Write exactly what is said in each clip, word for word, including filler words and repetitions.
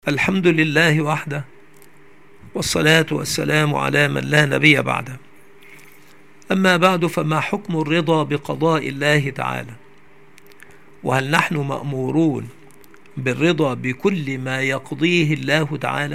الحمد لله وحده، والصلاة والسلام على من لا نبي بعده. أما بعد، فما حكم الرضا بقضاء الله تعالى؟ وهل نحن مأمورون بالرضا بكل ما يقضيه الله تعالى؟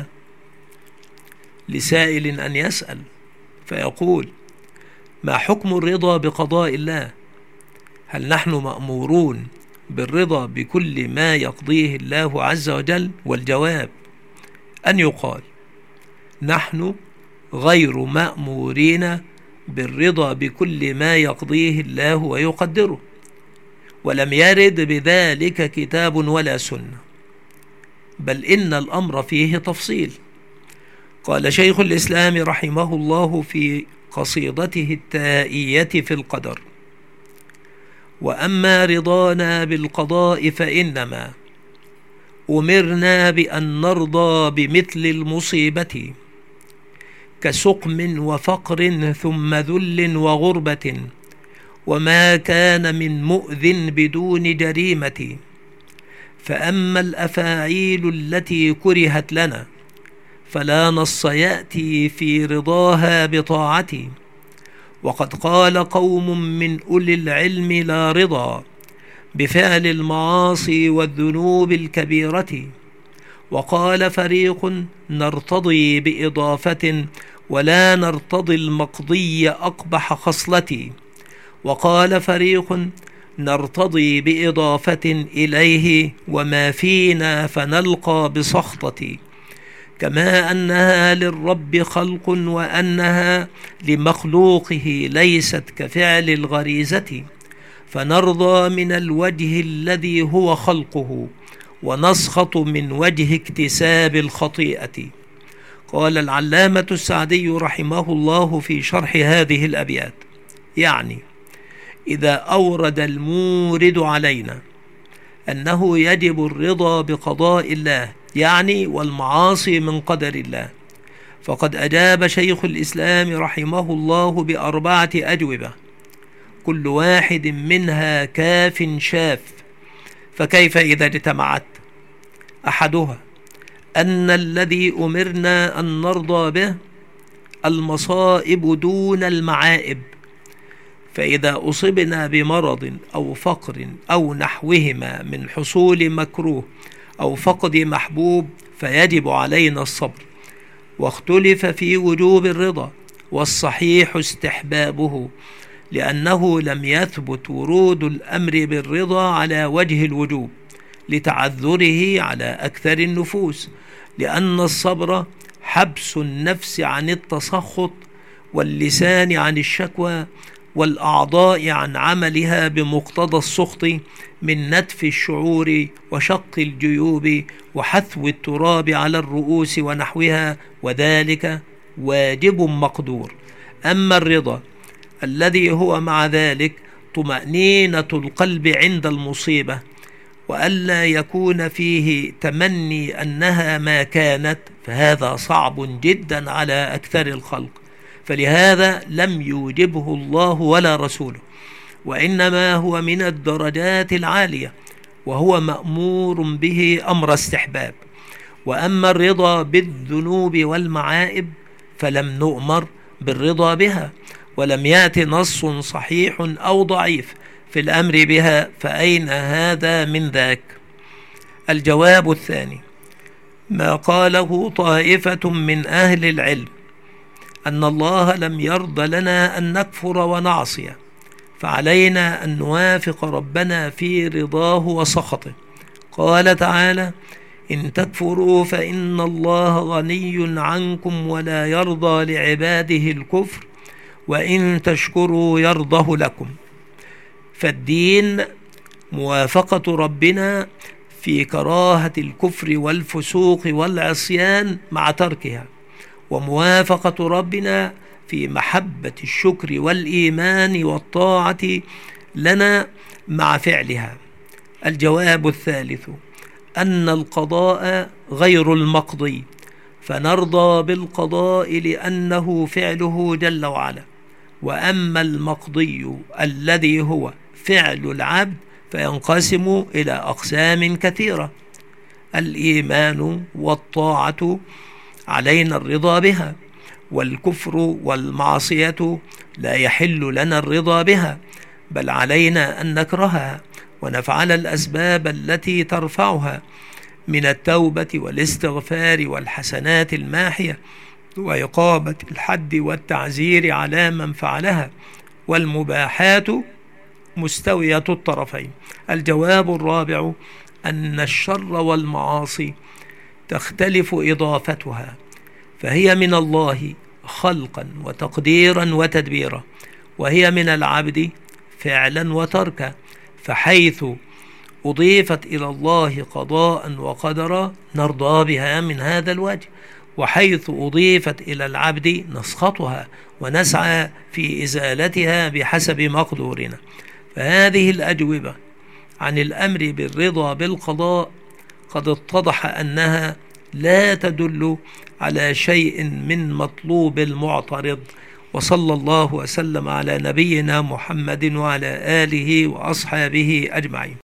لسائل أن يسأل فيقول: ما حكم الرضا بقضاء الله؟ هل نحن مأمورون بالرضا بكل ما يقضيه الله عز وجل؟ والجواب أن يقال: نحن غير مأمورين بالرضا بكل ما يقضيه الله ويقدره، ولم يرد بذلك كتاب ولا سنة، بل إن الأمر فيه تفصيل. قال شيخ الإسلام رحمه الله في قصيدته التائية في القدر: وأما رضانا بالقضاء فإنما أمرنا بأن نرضى بمثل المصيبة، كسقم وفقر ثم ذل وغربة، وما كان من مؤذ بدون جريمة. فأما الأفاعيل التي كرهت لنا فلا نص يأتي في رضاها بطاعتي، وقد قال قوم من أولي العلم: لا رضا بفعل المعاصي والذنوب الكبيرة. وقال فريق: نرتضي بإضافة ولا نرتضي المقضي أقبح خصلتي. وقال فريق: نرتضي بإضافة إليه وما فينا فنلقى بسخطتي، كما أنها للرب خلق وأنها لمخلوقه ليست كفعل الغريزة، فنرضى من الوجه الذي هو خلقه ونسخط من وجه اكتساب الخطيئة. قال العلامة السعدي رحمه الله في شرح هذه الأبيات: يعني إذا أورد المورد علينا أنه يجب الرضا بقضاء الله، يعني والمعاصي من قدر الله، فقد أجاب شيخ الإسلام رحمه الله بأربعة أجوبة، كل واحد منها كاف شاف. فكيف إذا اجتمعت؟ أحدها أن الذي أمرنا أن نرضى به المصائب دون المعائب، فإذا أصبنا بمرض أو فقر أو نحوهما من حصول مكروه أو فقد محبوب فيجب علينا الصبر. واختلف في وجوب الرضا، والصحيح استحبابه، لأنه لم يثبت ورود الأمر بالرضا على وجه الوجوب لتعذره على أكثر النفوس، لأن الصبر حبس النفس عن التسخط، واللسان عن الشكوى، والأعضاء عن عملها بمقتضى السخط من نتف الشعور وشق الجيوب وحثو التراب على الرؤوس ونحوها، وذلك واجب مقدور. أما الرضا الذي هو مع ذلك طمأنينة القلب عند المصيبة، وألا يكون فيه تمني أنها ما كانت، فهذا صعب جدا على أكثر الخلق، فلهذا لم يوجبه الله ولا رسوله، وإنما هو من الدرجات العالية، وهو مأمور به أمر استحباب. وأما الرضا بالذنوب والمعائب فلم نؤمر بالرضا بها، ولم يأت نص صحيح أو ضعيف في الأمر بها، فأين هذا من ذاك؟ الجواب الثاني: ما قاله طائفة من أهل العلم أن الله لم يرض لنا أن نكفر ونعصي، فعلينا أن نوافق ربنا في رضاه وسخطه. قال تعالى: إن تكفروا فإن الله غني عنكم ولا يرضى لعباده الكفر وإن تشكروا يرضه لكم. فالدين موافقة ربنا في كراهة الكفر والفسوق والعصيان مع تركها، وموافقة ربنا في محبة الشكر والإيمان والطاعة لنا مع فعلها. الجواب الثالث: أن القضاء غير المقضي، فنرضى بالقضاء لأنه فعله جل وعلا. وأما المقضي الذي هو فعل العبد فينقسم إلى أقسام كثيرة: الإيمان والطاعة علينا الرضا بها، والكفر والمعصية لا يحل لنا الرضا بها، بل علينا أن نكرهها ونفعل الأسباب التي ترفعها من التوبة والاستغفار والحسنات الماحية وإقامة الحد والتعزير على من فعلها، والمباحات مستوية الطرفين. الجواب الرابع أن الشر والمعاصي تختلف إضافتها، فهي من الله خلقا وتقديرا وتدبيرا، وهي من العبد فعلا وتركا، فحيث أضيفت إلى الله قضاء وقدرا نرضى بها من هذا الوجه، وحيث أضيفت إلى العبد نسخطها ونسعى في إزالتها بحسب مقدورنا. فهذه الأجوبة عن الأمر بالرضا بالقضاء قد اتضح أنها لا تدل على شيء من مطلوب المعترض. وصلى الله وسلم على نبينا محمد وعلى آله وأصحابه أجمعين.